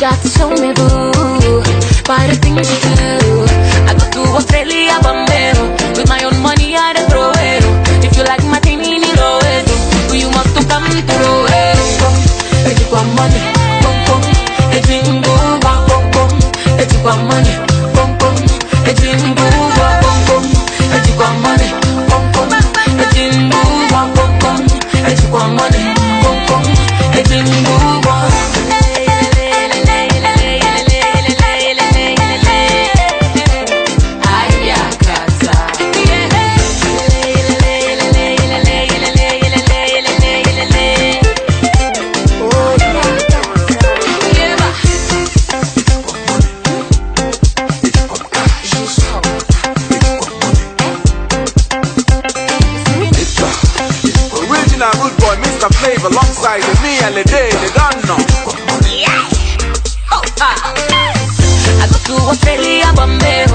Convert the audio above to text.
got to show me, boo, by the things you do. I go to Australia, Bombay, with my own money I dey throw it. If you like my thing, you must to come to throw it. If you want money, come, come. If you go, come, come. If you want money, come, come. If you go, come, come. If you want money, come, come. If you go, come, come. If you want money, come, come. If you go, Flavor alongside with me and the day they don't know. Yeah. Oh, I go to Australia, Bombay,